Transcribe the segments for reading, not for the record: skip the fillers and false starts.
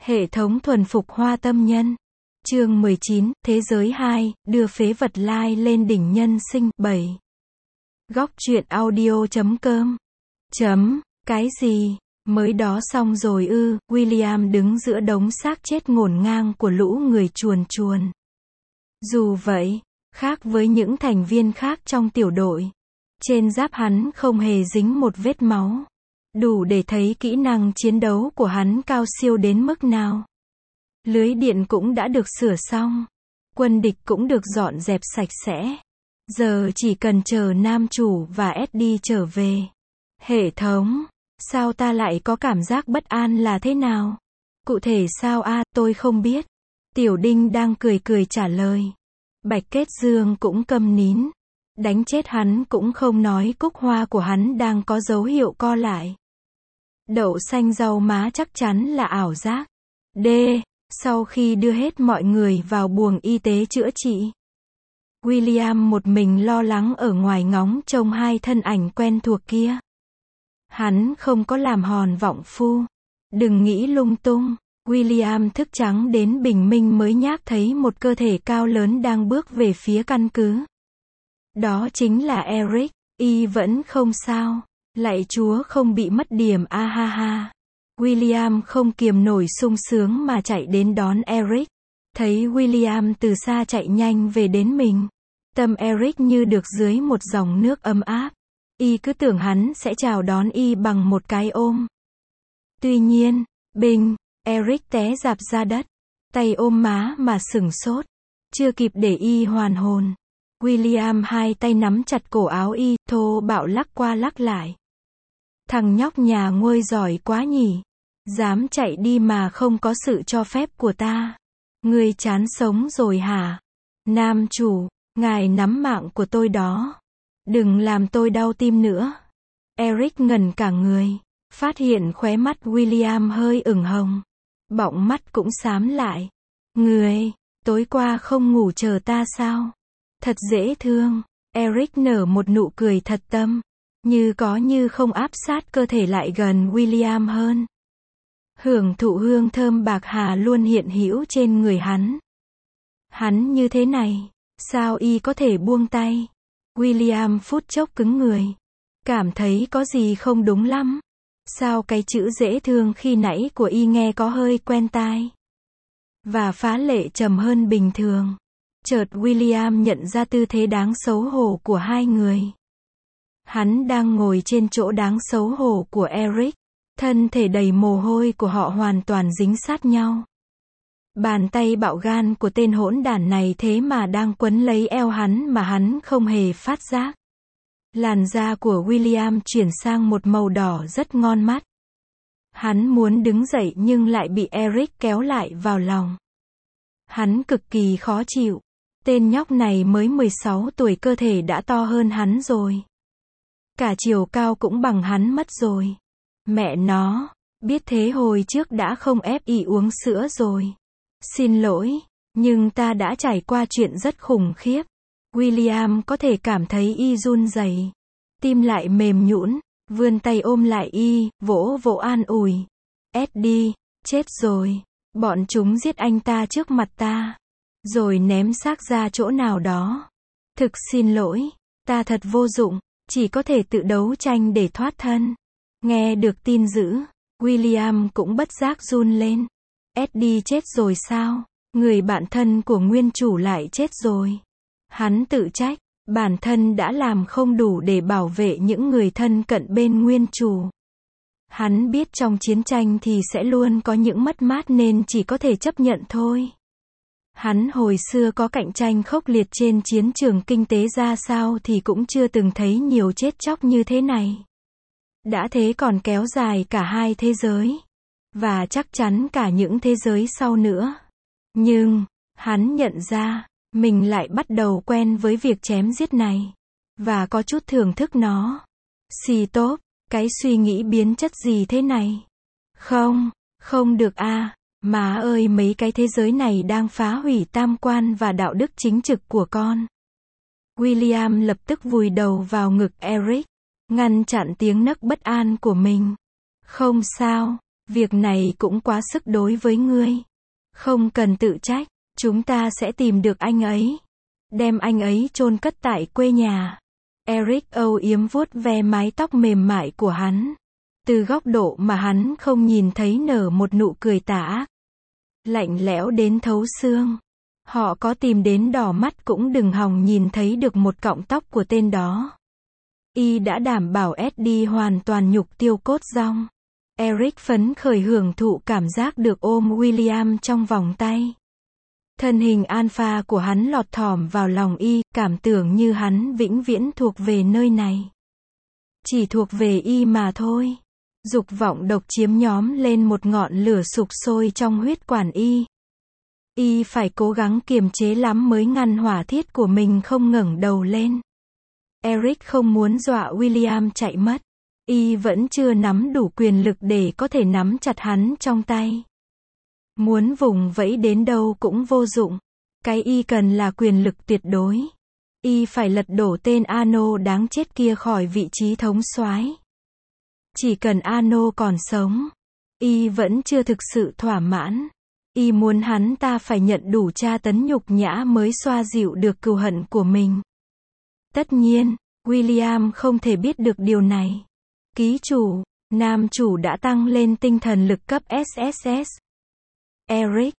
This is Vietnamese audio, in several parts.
Hệ thống thuần phục hoa tâm nhân. Chương 19, Thế giới 2, đưa phế vật lai lên đỉnh nhân sinh. 7. Góc truyện audio.com. Cái gì? Mới đó xong rồi ư? William đứng giữa đống xác chết ngổn ngang của lũ người chuồn chuồn. Dù vậy, khác với những thành viên khác trong tiểu đội, trên giáp hắn không hề dính một vết máu. Đủ để thấy kỹ năng chiến đấu của hắn cao siêu đến mức nào. Lưới điện cũng đã được sửa xong. Quân địch cũng được dọn dẹp sạch sẽ. Giờ chỉ cần chờ nam chủ và Eddie trở về. Hệ thống, sao ta lại có cảm giác bất an là thế nào? Cụ thể sao a, tôi không biết. Tiểu Đinh đang cười cười trả lời. Bạch Kết Dương cũng câm nín. Đánh chết hắn cũng không nói cúc hoa của hắn đang có dấu hiệu co lại. Đậu xanh rau má chắc chắn là ảo giác. D. Sau khi đưa hết mọi người vào buồng y tế chữa trị, William một mình lo lắng ở ngoài ngóng trông hai thân ảnh quen thuộc kia. Hắn không có làm hòn vọng phu. Đừng nghĩ lung tung. William thức trắng đến bình minh mới nhác thấy một cơ thể cao lớn đang bước về phía căn cứ. Đó chính là Eric. Y vẫn không sao. Lạy Chúa không bị mất điểm a ha ha. William không kiềm nổi sung sướng mà chạy đến đón Eric. Thấy William từ xa chạy nhanh về đến mình. Tâm Eric như được dưới một dòng nước ấm áp. Y cứ tưởng hắn sẽ chào đón y bằng một cái ôm. Tuy nhiên, binh, Eric té rạp ra đất. Tay ôm má mà sửng sốt. Chưa kịp để y hoàn hồn. William hai tay nắm chặt cổ áo y, thô bạo lắc qua lắc lại. Thằng nhóc nhà nguôi giỏi quá nhỉ. Dám chạy đi mà không có sự cho phép của ta. Ngươi chán sống rồi hả? Nam chủ, ngài nắm mạng của tôi đó. Đừng làm tôi đau tim nữa. Eric ngẩn cả người. Phát hiện khóe mắt William hơi ửng hồng. Bọng mắt cũng xám lại. Ngươi, tối qua không ngủ chờ ta sao? Thật dễ thương. Eric nở một nụ cười thật tâm. Như có như không áp sát cơ thể lại gần William hơn. Hưởng thụ hương thơm bạc hà luôn hiện hữu trên người hắn. Hắn như thế này, sao y có thể buông tay? William phút chốc cứng người. Cảm thấy có gì không đúng lắm. Sao cái chữ dễ thương khi nãy của y nghe có hơi quen tai. Và phá lệ trầm hơn bình thường. Chợt William nhận ra tư thế đáng xấu hổ của hai người. Hắn đang ngồi trên chỗ đáng xấu hổ của Eric. Thân thể đầy mồ hôi của họ hoàn toàn dính sát nhau. Bàn tay bạo gan của tên hỗn đản này thế mà đang quấn lấy eo hắn mà hắn không hề phát giác. Làn da của William chuyển sang một màu đỏ rất ngon mắt. Hắn muốn đứng dậy nhưng lại bị Eric kéo lại vào lòng. Hắn cực kỳ khó chịu. Tên nhóc này mới 16 tuổi cơ thể đã to hơn hắn rồi. Cả chiều cao cũng bằng hắn mất rồi. Mẹ nó, biết thế hồi trước đã không ép y uống sữa rồi. Xin lỗi, nhưng ta đã trải qua chuyện rất khủng khiếp. William có thể cảm thấy y run rẩy, tim lại mềm nhũn, vươn tay ôm lại y, vỗ vỗ an ủi. Eddie, chết rồi, bọn chúng giết anh ta trước mặt ta, rồi ném xác ra chỗ nào đó. Thực xin lỗi, ta thật vô dụng, chỉ có thể tự đấu tranh để thoát thân. Nghe được tin dữ, William cũng bất giác run lên. Eddie chết rồi sao? Người bạn thân của nguyên chủ lại chết rồi. Hắn tự trách, bản thân đã làm không đủ để bảo vệ những người thân cận bên nguyên chủ. Hắn biết trong chiến tranh thì sẽ luôn có những mất mát nên chỉ có thể chấp nhận thôi. Hắn hồi xưa có cạnh tranh khốc liệt trên chiến trường kinh tế ra sao thì cũng chưa từng thấy nhiều chết chóc như thế này. Đã thế còn kéo dài cả hai thế giới. Và chắc chắn cả những thế giới sau nữa. Nhưng, hắn nhận ra, mình lại bắt đầu quen với việc chém giết này. Và có chút thưởng thức nó. Xì tốt, cái suy nghĩ biến chất gì thế này? Không được a. Má ơi, mấy cái thế giới này đang phá hủy tam quan và đạo đức chính trực của con. William lập tức vùi đầu vào ngực Eric. Ngăn chặn tiếng nấc bất an của mình. Không sao, Việc này cũng quá sức đối với ngươi. Không cần tự trách, chúng ta sẽ tìm được anh ấy. Đem anh ấy chôn cất tại quê nhà. Eric âu yếm vuốt ve mái tóc mềm mại của hắn. Từ góc độ mà hắn không nhìn thấy nở một nụ cười tà ác. Lạnh lẽo đến thấu xương. Họ có tìm đến đỏ mắt cũng đừng hòng nhìn thấy được một cọng tóc của tên đó. Y đã đảm bảo Eddie hoàn toàn nhục tiêu cốt dong. Eric phấn khởi hưởng thụ cảm giác được ôm William trong vòng tay. Thân hình alpha của hắn lọt thỏm vào lòng Y, cảm tưởng như hắn vĩnh viễn thuộc về nơi này. Chỉ thuộc về Y mà thôi. Dục vọng độc chiếm nhóm lên một ngọn lửa sục sôi trong huyết quản Y. Y phải cố gắng kiềm chế lắm mới ngăn hỏa thiết của mình không ngẩng đầu lên. Eric không muốn dọa William chạy mất. Y vẫn chưa nắm đủ quyền lực để có thể nắm chặt hắn trong tay. Muốn vùng vẫy đến đâu cũng vô dụng. Cái Y cần là quyền lực tuyệt đối. Y phải lật đổ tên Ano đáng chết kia khỏi vị trí thống soái. Chỉ cần Ano còn sống, Y vẫn chưa thực sự thỏa mãn. Y muốn hắn ta phải nhận đủ tra tấn nhục nhã mới xoa dịu được cừu hận của mình. Tất nhiên, William không thể biết được điều này. Ký chủ, nam chủ đã tăng lên tinh thần lực cấp SSS. Eric,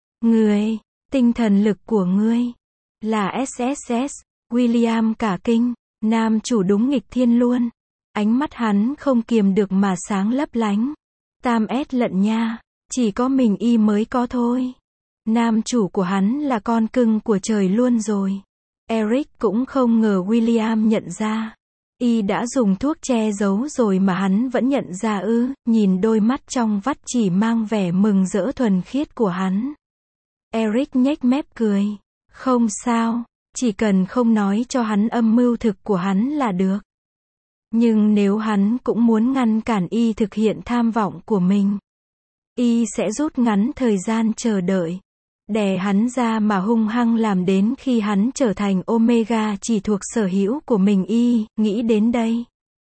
tinh thần lực của ngươi là SSS. William cả kinh, nam chủ đúng nghịch thiên luôn. Ánh mắt hắn không kiềm được mà sáng lấp lánh. Tam S lận nha, chỉ có mình Y mới có thôi. Nam chủ của hắn là con cưng của trời luôn rồi. Eric cũng không ngờ William nhận ra. Y đã dùng thuốc che giấu rồi mà hắn vẫn nhận ra ư, nhìn đôi mắt trong vắt chỉ mang vẻ mừng rỡ thuần khiết của hắn. Eric nhếch mép cười. Không sao, chỉ cần không nói cho hắn âm mưu thực của hắn là được. Nhưng nếu hắn cũng muốn ngăn cản Y thực hiện tham vọng của mình, Y sẽ rút ngắn thời gian chờ đợi. Đè hắn ra mà hung hăng làm đến khi hắn trở thành Omega chỉ thuộc sở hữu của mình. Y nghĩ đến đây.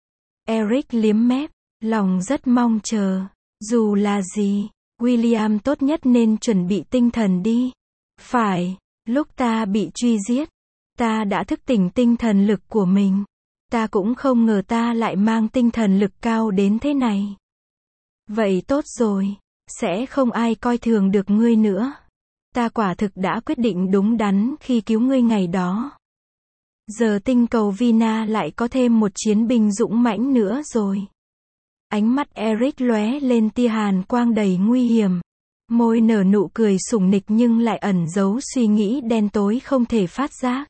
Eric liếm mép, lòng rất mong chờ. Dù là gì, William tốt nhất nên chuẩn bị tinh thần đi. Phải, lúc ta bị truy giết, ta đã thức tỉnh tinh thần lực của mình. Ta cũng không ngờ ta lại mang tinh thần lực cao đến thế này. Vậy tốt rồi, sẽ không ai coi thường được ngươi nữa. Ta quả thực đã quyết định đúng đắn khi cứu ngươi ngày đó. Giờ tinh cầu Vina lại có thêm một chiến binh dũng mãnh nữa rồi. Ánh mắt Eric lóe lên tia hàn quang đầy nguy hiểm. Môi nở nụ cười sủng nịch nhưng lại ẩn giấu suy nghĩ đen tối không thể phát giác.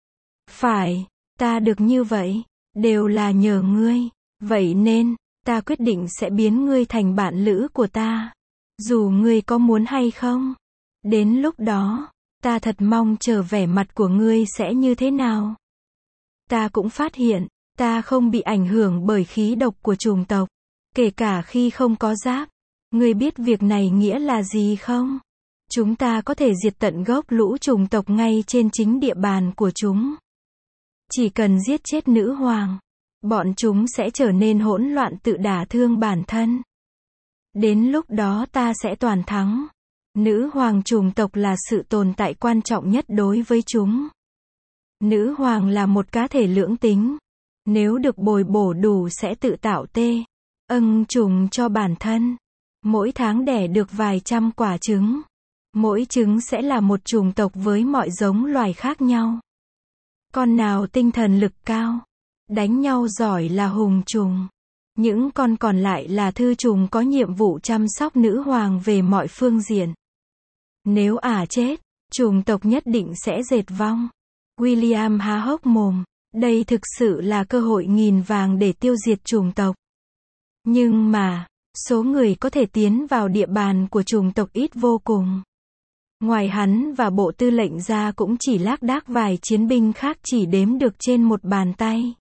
Phải, ta được như vậy, đều là nhờ ngươi. Vậy nên, ta quyết định sẽ biến ngươi thành bạn lữ của ta. Dù ngươi có muốn hay không. Đến lúc đó, ta thật mong chờ vẻ mặt của ngươi sẽ như thế nào. Ta cũng phát hiện, ta không bị ảnh hưởng bởi khí độc của chủng tộc. Kể cả khi không có giáp. Ngươi biết việc này nghĩa là gì không? Chúng ta có thể diệt tận gốc lũ chủng tộc ngay trên chính địa bàn của chúng. Chỉ cần giết chết nữ hoàng, bọn chúng sẽ trở nên hỗn loạn tự đả thương bản thân. Đến lúc đó ta sẽ toàn thắng. Nữ hoàng chủng tộc là sự tồn tại quan trọng nhất đối với chúng. Nữ hoàng là một cá thể lưỡng tính. Nếu được bồi bổ đủ sẽ tự tạo trùng cho bản thân. Mỗi tháng đẻ được vài trăm quả trứng. Mỗi trứng sẽ là một chủng tộc với mọi giống loài khác nhau. Con nào tinh thần lực cao, đánh nhau giỏi là hùng trùng. Những con còn lại là thư trùng có nhiệm vụ chăm sóc nữ hoàng về mọi phương diện. Nếu chết, chủng tộc nhất định sẽ diệt vong. William há hốc mồm. Đây thực sự là cơ hội nghìn vàng để tiêu diệt chủng tộc. Nhưng mà, số người có thể tiến vào địa bàn của chủng tộc ít vô cùng. Ngoài hắn và bộ tư lệnh ra cũng chỉ lác đác vài chiến binh khác chỉ đếm được trên một bàn tay.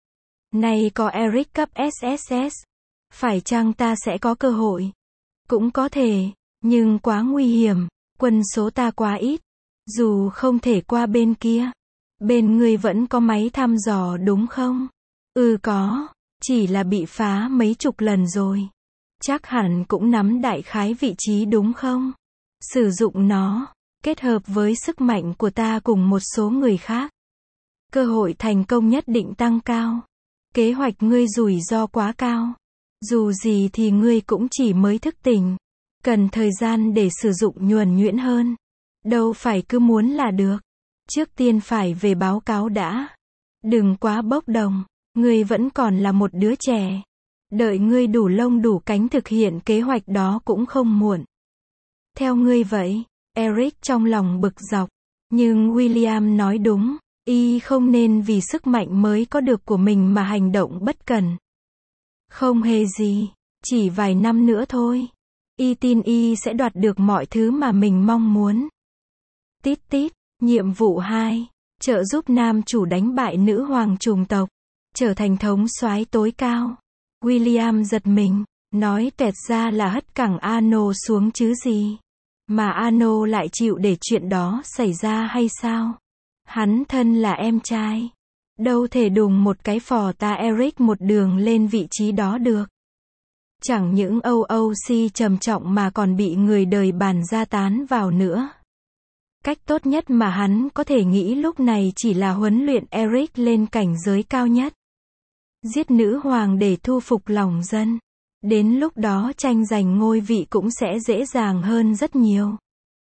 Nay có Eric cấp SSS. Phải chăng ta sẽ có cơ hội? Cũng có thể, nhưng quá nguy hiểm. Quân số ta quá ít. Dù không thể qua bên kia. Bên ngươi vẫn có máy thăm dò đúng không? Có. Chỉ là bị phá mấy chục lần rồi. Chắc hẳn cũng nắm đại khái vị trí đúng không? Sử dụng nó, kết hợp với sức mạnh của ta cùng một số người khác. Cơ hội thành công nhất định tăng cao. Kế hoạch ngươi rủi ro quá cao. Dù gì thì ngươi cũng chỉ mới thức tỉnh. Cần thời gian để sử dụng nhuần nhuyễn hơn. Đâu phải cứ muốn là được. Trước tiên phải về báo cáo đã. Đừng quá bốc đồng. Ngươi vẫn còn là một đứa trẻ. Đợi ngươi đủ lông đủ cánh thực hiện kế hoạch đó cũng không muộn. Theo ngươi vậy, Eric trong lòng bực dọc. Nhưng William nói đúng. Y không nên vì sức mạnh mới có được của mình mà hành động bất cần. Không hề gì. Chỉ vài năm nữa thôi. Y tin Y sẽ đoạt được mọi thứ mà mình mong muốn. Tít tít. Nhiệm vụ 2. Trợ giúp nam chủ đánh bại nữ hoàng chủng tộc. Trở thành thống soái tối cao. William giật mình. Nói toẹt ra là hất cẳng Arno xuống chứ gì. Mà Arno lại chịu để chuyện đó xảy ra hay sao? Hắn thân là em trai. Đâu thể đùng một cái phò ta Eric một đường lên vị trí đó được. Chẳng những OOC trầm trọng mà còn bị người đời bàn ra tán vào nữa. Cách tốt nhất mà hắn có thể nghĩ lúc này chỉ là huấn luyện Eric lên cảnh giới cao nhất. Giết nữ hoàng để thu phục lòng dân. Đến lúc đó tranh giành ngôi vị cũng sẽ dễ dàng hơn rất nhiều.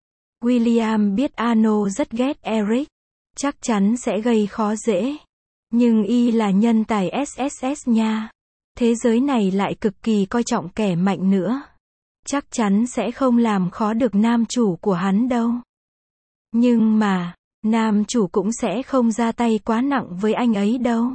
William biết Arno rất ghét Eric. Chắc chắn sẽ gây khó dễ. Nhưng Y là nhân tài SSS nha. Thế giới này lại cực kỳ coi trọng kẻ mạnh nữa. Chắc chắn sẽ không làm khó được nam chủ của hắn đâu. Nhưng mà, nam chủ cũng sẽ không ra tay quá nặng với anh ấy đâu.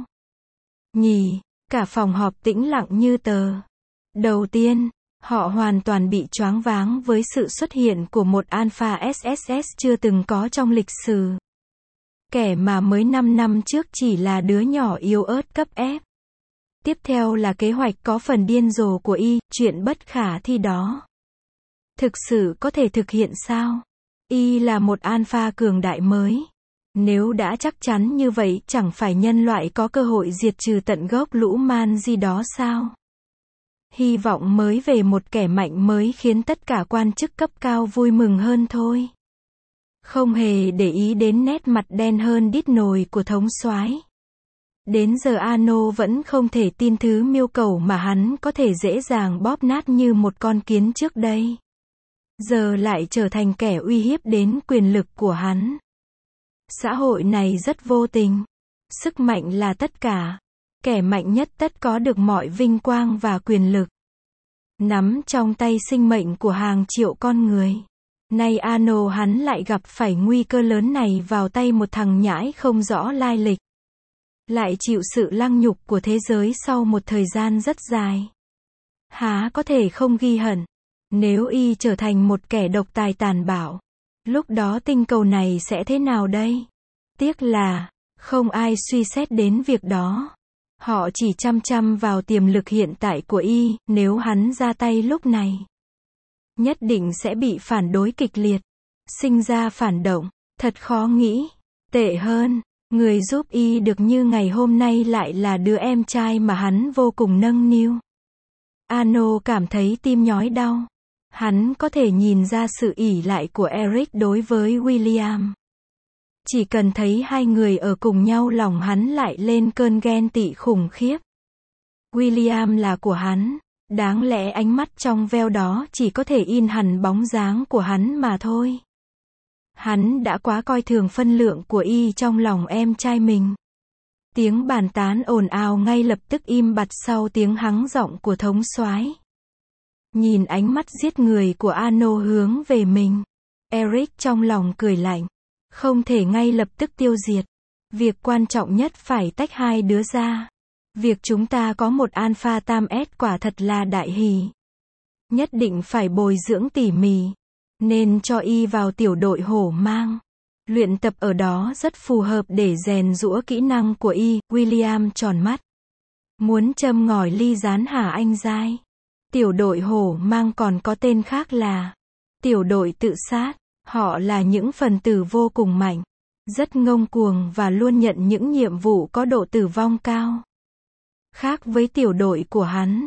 Nhỉ, cả phòng họp tĩnh lặng như tờ. Đầu tiên, họ hoàn toàn bị choáng váng với sự xuất hiện của một Alpha SSS chưa từng có trong lịch sử. Kẻ mà mới 5 năm trước chỉ là đứa nhỏ yếu ớt cấp F. Tiếp theo là kế hoạch có phần điên rồ của Y, chuyện bất khả thi đó. Thực sự có thể thực hiện sao? Y là một alpha cường đại mới. Nếu đã chắc chắn như vậy chẳng phải nhân loại có cơ hội diệt trừ tận gốc lũ man gì đó sao? Hy vọng mới về một kẻ mạnh mới khiến tất cả quan chức cấp cao vui mừng hơn thôi. Không hề để ý đến nét mặt đen hơn đít nồi của thống soái. Đến giờ Arno vẫn không thể tin thứ miêu cầu mà hắn có thể dễ dàng bóp nát như một con kiến trước đây. Giờ lại trở thành kẻ uy hiếp đến quyền lực của hắn. Xã hội này rất vô tình. Sức mạnh là tất cả. Kẻ mạnh nhất tất có được mọi vinh quang và quyền lực. Nắm trong tay sinh mệnh của hàng triệu con người. Nay Arno hắn lại gặp phải nguy cơ lớn này vào tay một thằng nhãi không rõ lai lịch. Lại chịu sự lăng nhục của thế giới sau một thời gian rất dài. Há có thể không ghi hận. Nếu Y trở thành một kẻ độc tài tàn bạo, lúc đó tinh cầu này sẽ thế nào đây? Tiếc là, không ai suy xét đến việc đó. Họ chỉ chăm chăm vào tiềm lực hiện tại của Y, nếu hắn ra tay lúc này. Nhất định sẽ bị phản đối kịch liệt. Sinh ra phản động, thật khó nghĩ. Tệ hơn, người giúp Y được như ngày hôm nay lại là đứa em trai mà hắn vô cùng nâng niu. Arno cảm thấy tim nhói đau. Hắn có thể nhìn ra sự ỷ lại của Eric đối với William. Chỉ cần thấy hai người ở cùng nhau lòng hắn lại lên cơn ghen tị khủng khiếp. William là của hắn. Đáng lẽ ánh mắt trong veo đó chỉ có thể in hẳn bóng dáng của hắn mà thôi. Hắn đã quá coi thường phân lượng của Y trong lòng em trai mình. Tiếng bàn tán ồn ào ngay lập tức im bặt sau tiếng hắng giọng của thống soái. Nhìn ánh mắt giết người của Arno hướng về mình. Eric trong lòng cười lạnh. Không thể ngay lập tức tiêu diệt. Việc quan trọng nhất phải tách hai đứa ra. Việc chúng ta có một Alpha Tam S quả thật là đại hỷ. Nhất định phải bồi dưỡng tỉ mỉ. Nên cho Y vào tiểu đội hổ mang. Luyện tập ở đó rất phù hợp để rèn giũa kỹ năng của Y. William tròn mắt. Muốn châm ngòi ly gián hả anh giai? Tiểu đội hổ mang còn có tên khác là tiểu đội tự sát. Họ là những phần tử vô cùng mạnh, rất ngông cuồng và luôn nhận những nhiệm vụ có độ tử vong cao. Khác với tiểu đội của hắn,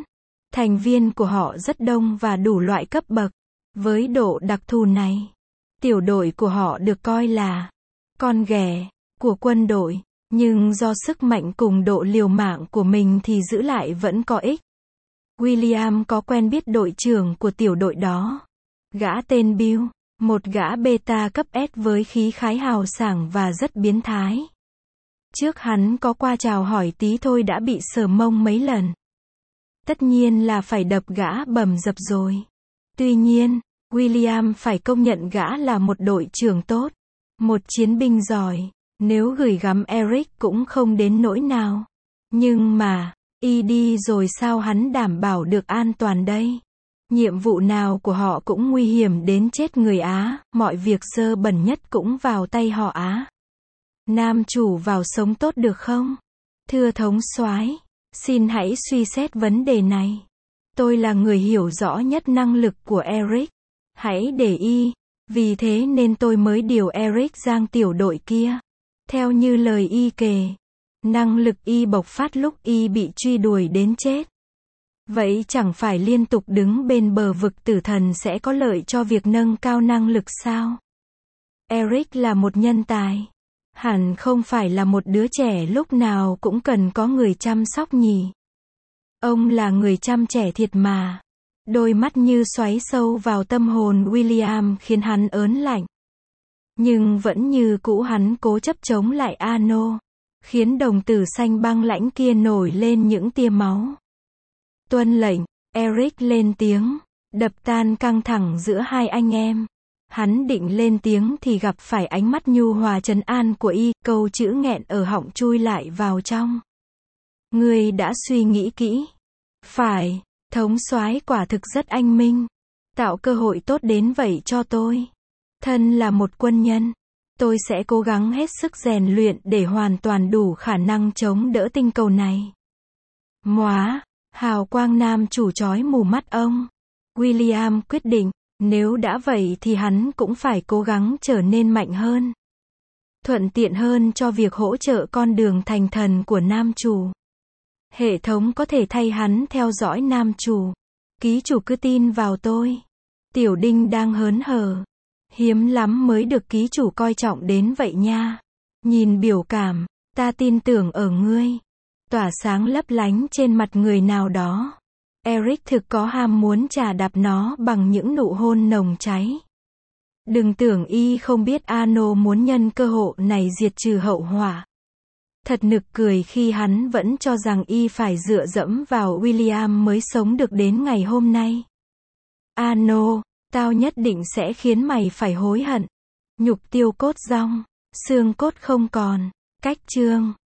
Thành viên của họ rất đông và đủ loại cấp bậc. Với độ đặc thù này, tiểu đội của họ được coi là con ghẻ của quân đội, nhưng do sức mạnh cùng độ liều mạng của mình thì giữ lại vẫn có ích. William có quen biết đội trưởng của tiểu đội đó. Gã tên Bill, một gã beta cấp S với khí khái hào sảng và rất biến thái. Trước hắn có qua chào hỏi tí thôi đã bị sờ mông mấy lần. Tất nhiên là phải đập gã bầm dập rồi. Tuy nhiên, William phải công nhận gã là một đội trưởng tốt, một chiến binh giỏi. Nếu gửi gắm Eric cũng không đến nỗi nào. Nhưng mà, y đi rồi sao hắn đảm bảo được an toàn đây? Nhiệm vụ nào của họ cũng nguy hiểm đến chết người Á, mọi việc dơ bẩn nhất cũng vào tay họ Á. Nam chủ vào sống tốt được không? Thưa thống soái, xin hãy suy xét vấn đề này. Tôi là người hiểu rõ nhất năng lực của Eric. Hãy để y, vì thế nên tôi mới điều Eric giang tiểu đội kia. Theo như lời y kể, năng lực y bộc phát lúc y bị truy đuổi đến chết. Vậy chẳng phải liên tục đứng bên bờ vực tử thần sẽ có lợi cho việc nâng cao năng lực sao? Eric là một nhân tài. Hẳn không phải là một đứa trẻ lúc nào cũng cần có người chăm sóc nhỉ. Ông là người chăm trẻ thiệt mà. Đôi mắt như xoáy sâu vào tâm hồn William khiến hắn ớn lạnh. Nhưng vẫn như cũ hắn cố chấp chống lại Ano, khiến đồng tử xanh băng lãnh kia nổi lên những tia máu. Tuân lệnh, Eric lên tiếng, đập tan căng thẳng giữa hai anh em. Hắn định lên tiếng thì gặp phải ánh mắt nhu hòa trấn an của y, câu chữ nghẹn ở họng chui lại vào trong. Ngươi đã suy nghĩ kỹ. Phải, thống soái quả thực rất anh minh. Tạo cơ hội tốt đến vậy cho tôi. Thân là một quân nhân, tôi sẽ cố gắng hết sức rèn luyện để hoàn toàn đủ khả năng chống đỡ tinh cầu này. Móa, hào quang nam chủ chói mù mắt ông. William quyết định, nếu đã vậy thì hắn cũng phải cố gắng trở nên mạnh hơn. Thuận tiện hơn cho việc hỗ trợ con đường thành thần của nam chủ. Hệ thống có thể thay hắn theo dõi nam chủ. Ký chủ cứ tin vào tôi. Tiểu Đinh đang hớn hở. Hiếm lắm mới được ký chủ coi trọng đến vậy nha. Nhìn biểu cảm, ta tin tưởng ở ngươi. Tỏa sáng lấp lánh trên mặt người nào đó. Eric thực có ham muốn chà đạp nó bằng những nụ hôn nồng cháy. Đừng tưởng y không biết Ano muốn nhân cơ hội này diệt trừ hậu họa. Thật nực cười khi hắn vẫn cho rằng y phải dựa dẫm vào William mới sống được đến ngày hôm nay. Ano, tao nhất định sẽ khiến mày phải hối hận. Nhục tiêu cốt rong, xương cốt không còn. Cách chương